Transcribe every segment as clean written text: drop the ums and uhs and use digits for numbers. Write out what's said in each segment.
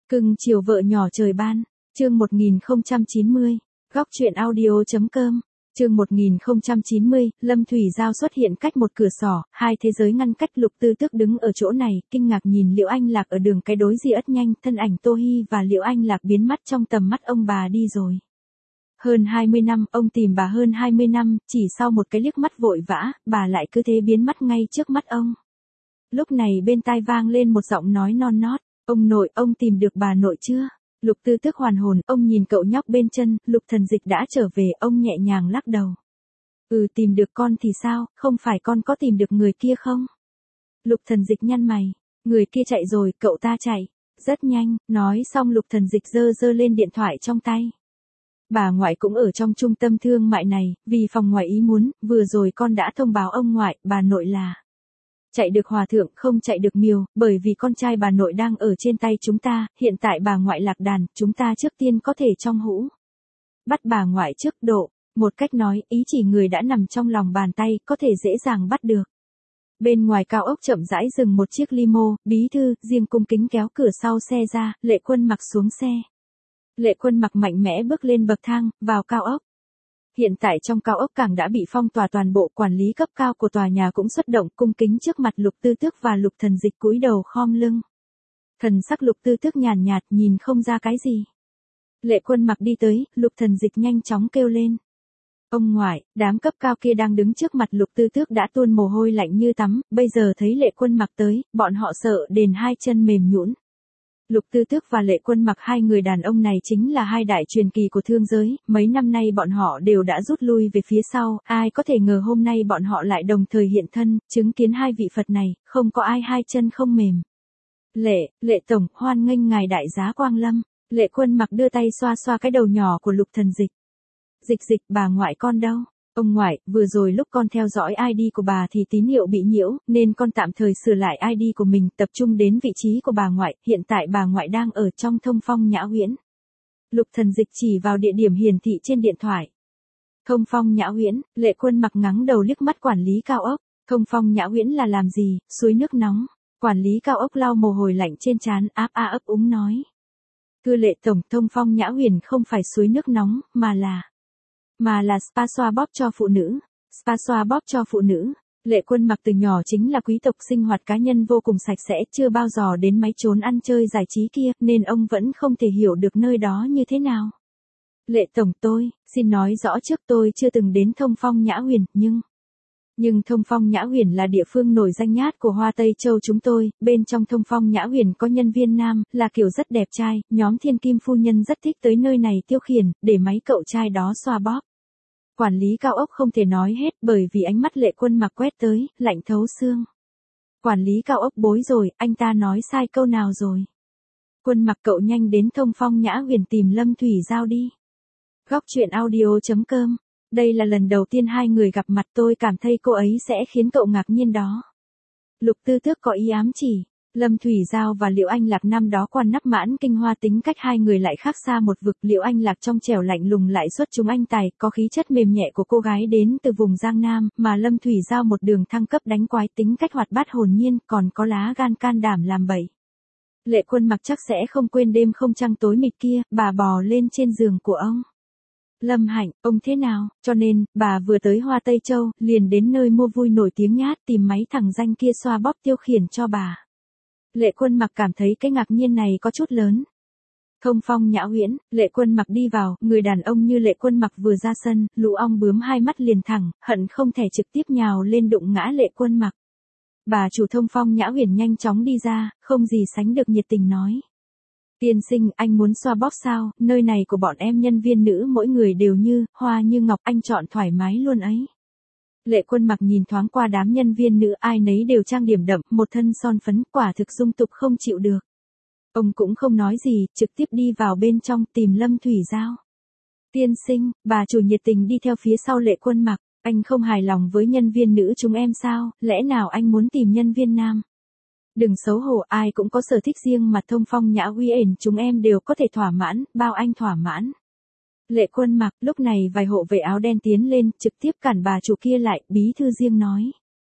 Cưng chiều vợ nhỏ trời ban, chương 1090, góc truyện audio.com, chương 1090, Lâm Thủy Giao xuất hiện cách một cửa sổ, hai thế giới ngăn cách. Lục Tư Tước đứng ở chỗ này, kinh ngạc nhìn Liễu Anh Lạc ở đường cái đối diện. Ất nhanh, thân ảnh Tô Hi và Liễu Anh Lạc biến mất trong tầm mắt ông. Bà đi rồi. Hơn 20 năm, ông tìm bà hơn 20 năm, chỉ sau một cái liếc mắt vội vã, bà lại cứ thế biến mất ngay trước mắt ông. Lúc này bên tai vang lên một giọng nói non nót, ông nội, ông tìm được bà nội chưa? Lục Tư Tước hoàn hồn, ông nhìn cậu nhóc bên chân, Lục Thần Dịch đã trở về, ông nhẹ nhàng lắc đầu. Tìm được con thì sao, không phải con có tìm được người kia không? Lục Thần Dịch nhăn mày, người kia chạy rồi, cậu ta chạy, rất nhanh, nói xong Lục Thần Dịch giơ lên điện thoại trong tay. Bà ngoại cũng ở trong trung tâm thương mại này, vì phòng ngoài ý muốn, vừa rồi con đã thông báo ông ngoại, bà nội là chạy được hòa thượng không chạy được miều, bởi vì con trai bà nội đang ở trên tay chúng ta, hiện tại bà ngoại lạc đàn, chúng ta trước tiên có thể trong hũ bắt bà ngoại trước độ, một cách nói, ý chỉ người đã nằm trong lòng bàn tay, có thể dễ dàng bắt được. Bên ngoài cao ốc chậm rãi dừng một chiếc limo, bí thư, riêng cung kính kéo cửa sau xe ra, Lệ Quân Mặc xuống xe. Lệ Quân Mặc mạnh mẽ bước lên bậc thang, vào cao ốc. Hiện tại trong cao ốc cảng đã bị phong tỏa, toàn bộ quản lý cấp cao của tòa nhà cũng xuất động, cung kính trước mặt Lục Tư Tước và Lục Thần Dịch cúi đầu khom lưng. Thần sắc Lục Tư Tước nhàn nhạt, nhìn không ra cái gì. Lệ Quân Mặc đi tới, Lục Thần Dịch nhanh chóng kêu lên. Ông ngoại, đám cấp cao kia đang đứng trước mặt Lục Tư Tước đã tuôn mồ hôi lạnh như tắm, bây giờ thấy Lệ Quân Mặc tới, bọn họ sợ đến hai chân mềm nhũn. Lục Tư Tước và Lệ Quân Mặc, hai người đàn ông này chính là hai đại truyền kỳ của thương giới, mấy năm nay bọn họ đều đã rút lui về phía sau, ai có thể ngờ hôm nay bọn họ lại đồng thời hiện thân, chứng kiến hai vị Phật này, không có ai hai chân không mềm. Lệ Tổng, hoan nghênh ngài đại giá quang lâm. Lệ Quân Mặc đưa tay xoa xoa cái đầu nhỏ của Lục Thần Dịch. Dịch, bà ngoại con đâu? Ông ngoại, vừa rồi lúc con theo dõi ID của bà thì tín hiệu bị nhiễu, nên con tạm thời sửa lại ID của mình, tập trung đến vị trí của bà ngoại, hiện tại bà ngoại đang ở trong Thông Phong Nhã Huyễn. Lục Thần Dịch chỉ vào địa điểm hiển thị trên điện thoại. Thông Phong Nhã Huyễn, Lệ Quân Mặc ngắng đầu liếc mắt quản lý cao ốc. Thông Phong Nhã Huyễn là làm gì? Suối nước nóng. Quản lý cao ốc lau mồ hôi lạnh trên trán, ấp úng nói. Thưa Lệ Tổng, Thông Phong Nhã Huyền không phải suối nước nóng, mà là spa xoa bóp cho phụ nữ. Spa xoa bóp cho phụ nữ. Lệ Quân Mặc từ nhỏ chính là quý tộc, sinh hoạt cá nhân vô cùng sạch sẽ, chưa bao giờ đến mấy chốn ăn chơi giải trí kia, nên ông vẫn không thể hiểu được nơi đó như thế nào. Lệ Tổng, xin nói rõ trước, tôi chưa từng đến Thông Phong Nhã Huyền, nhưng Thông Phong Nhã Huyền là địa phương nổi danh nhất của Hoa Tây Châu chúng tôi, bên trong Thông Phong Nhã Huyền có nhân viên nam, là kiểu rất đẹp trai, nhóm Thiên Kim phu nhân rất thích tới nơi này tiêu khiển, để mấy cậu trai đó xoa bóp. Quản lý cao ốc không thể nói hết, bởi vì ánh mắt Lệ Quân Mặc quét tới, lạnh thấu xương. Quản lý cao ốc bối rồi, anh ta nói sai câu nào rồi? Quân Mặc, cậu nhanh đến Thông Phong Nhã Huyền tìm Lâm Thủy Giao đi. Góc truyện audio.com. Đây là lần đầu tiên hai người gặp mặt, tôi cảm thấy cô ấy sẽ khiến cậu ngạc nhiên đó. Lục Tư Tước có ý ám chỉ. Lâm Thủy Giao và Liễu Anh Lạc năm đó quan nắp mãn kinh hoa, tính cách hai người lại khác xa một vực. Liễu Anh Lạc trong trẻo lạnh lùng lại xuất chúng anh tài, có khí chất mềm nhẹ của cô gái đến từ vùng Giang Nam, mà Lâm Thủy Giao một đường thăng cấp đánh quái, tính cách hoạt bát hồn nhiên, còn có lá gan can đảm làm bậy. Lệ Quân Mặc chắc sẽ không quên đêm không trăng tối mịt kia, bà bò lên trên giường của ông. Lâm Hạnh, ông thế nào? Cho nên, bà vừa tới Hoa Tây Châu, liền đến nơi mua vui nổi tiếng nhát, tìm mấy thằng danh kia xoa bóp tiêu khiển cho bà. Lệ Quân Mặc cảm thấy cái ngạc nhiên này có chút lớn. Thông Phong Nhã Huyễn, Lệ Quân Mặc đi vào, người đàn ông như Lệ Quân Mặc vừa ra sân, lũ ong bướm hai mắt liền thẳng, hận không thể trực tiếp nhào lên đụng ngã Lệ Quân Mặc. Bà chủ Thông Phong Nhã Huyền nhanh chóng đi ra, không gì sánh được nhiệt tình nói. Tiên sinh, anh muốn xoa bóp sao? Nơi này của bọn em nhân viên nữ mỗi người đều như hoa như ngọc, anh chọn thoải mái luôn ấy. Lệ Quân Mặc nhìn thoáng qua đám nhân viên nữ, ai nấy đều trang điểm đậm, một thân son phấn, quả thực dung tục không chịu được. Ông cũng không nói gì, trực tiếp đi vào bên trong tìm Lâm Thủy Giao. Tiên sinh, bà chủ nhiệt tình đi theo phía sau Lệ Quân Mặc. Anh không hài lòng với nhân viên nữ chúng em sao? Lẽ nào anh muốn tìm nhân viên nam? Đừng xấu hổ, ai cũng có sở thích riêng mà Thông Phong Nhã Huyền chúng em đều có thể thỏa mãn, bao anh thỏa mãn. Lệ Quân Mặc, lúc này vài hộ vệ áo đen tiến lên, trực tiếp cản bà chủ kia lại, bí thư riêng nói.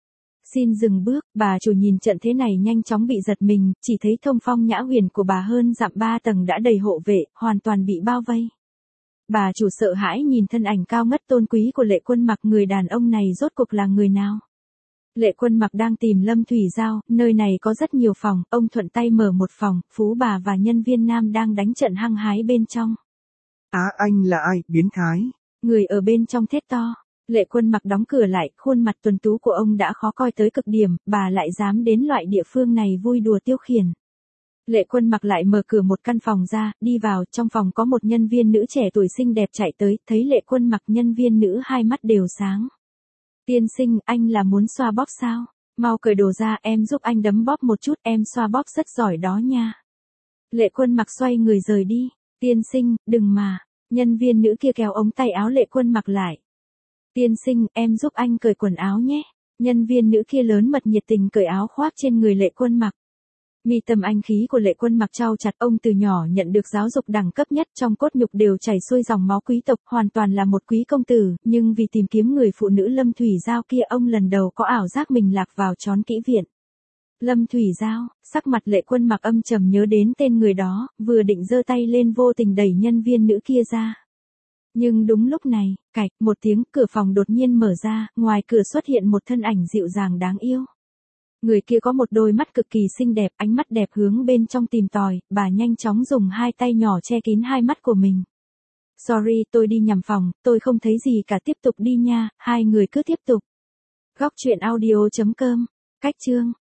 Xin dừng bước, bà chủ nhìn trận thế này nhanh chóng bị giật mình, chỉ thấy thông phong nhã huyền của bà hơn dặm 3 tầng đã đầy hộ vệ, hoàn toàn bị bao vây. Bà chủ sợ hãi nhìn thân ảnh cao ngất tôn quý của Lệ Quân Mặc, người đàn ông này rốt cuộc là người nào? Lệ Quân Mặc đang tìm Lâm Thủy Giao, nơi này có rất nhiều phòng, ông thuận tay mở một phòng, phú bà và nhân viên nam đang đánh trận hăng hái bên trong. Anh là ai, biến thái? Người ở bên trong thét to. Lệ Quân Mặc đóng cửa lại, khuôn mặt tuấn tú của ông đã khó coi tới cực điểm, bà lại dám đến loại địa phương này vui đùa tiêu khiển. Lệ Quân Mặc lại mở cửa một căn phòng ra, đi vào, trong phòng có một nhân viên nữ trẻ tuổi xinh đẹp chạy tới, thấy Lệ Quân Mặc, nhân viên nữ hai mắt đều sáng. Tiên sinh, anh là muốn xoa bóp sao? Mau cởi đồ ra, em giúp anh đấm bóp một chút, em xoa bóp rất giỏi đó nha. Lệ Quân Mặc xoay người rời đi. Tiên sinh, đừng mà. Nhân viên nữ kia kéo ống tay áo Lệ Quân Mặc lại. Tiên sinh, em giúp anh cởi quần áo nhé. Nhân viên nữ kia lớn mật nhiệt tình cởi áo khoác trên người Lệ Quân Mặc. Mi tâm anh khí của Lệ Quân Mặc trao chặt, ông từ nhỏ nhận được giáo dục đẳng cấp nhất, trong cốt nhục đều chảy xuôi dòng máu quý tộc, hoàn toàn là một quý công tử, nhưng vì tìm kiếm người phụ nữ Lâm Thủy Giao kia, ông lần đầu có ảo giác mình lạc vào trón kỹ viện. Lâm Thủy Giao, sắc mặt Lệ Quân Mặc âm trầm nhớ đến tên người đó, vừa định giơ tay lên vô tình đẩy nhân viên nữ kia ra. Nhưng đúng lúc này, cạch, một tiếng, cửa phòng đột nhiên mở ra, ngoài cửa xuất hiện một thân ảnh dịu dàng đáng yêu. Người kia có một đôi mắt cực kỳ xinh đẹp, ánh mắt đẹp hướng bên trong tìm tòi, bà nhanh chóng dùng hai tay nhỏ che kín hai mắt của mình. Sorry, tôi đi nhầm phòng, tôi không thấy gì cả, tiếp tục đi nha, hai người cứ tiếp tục. Góc truyện audio.com, cách chương.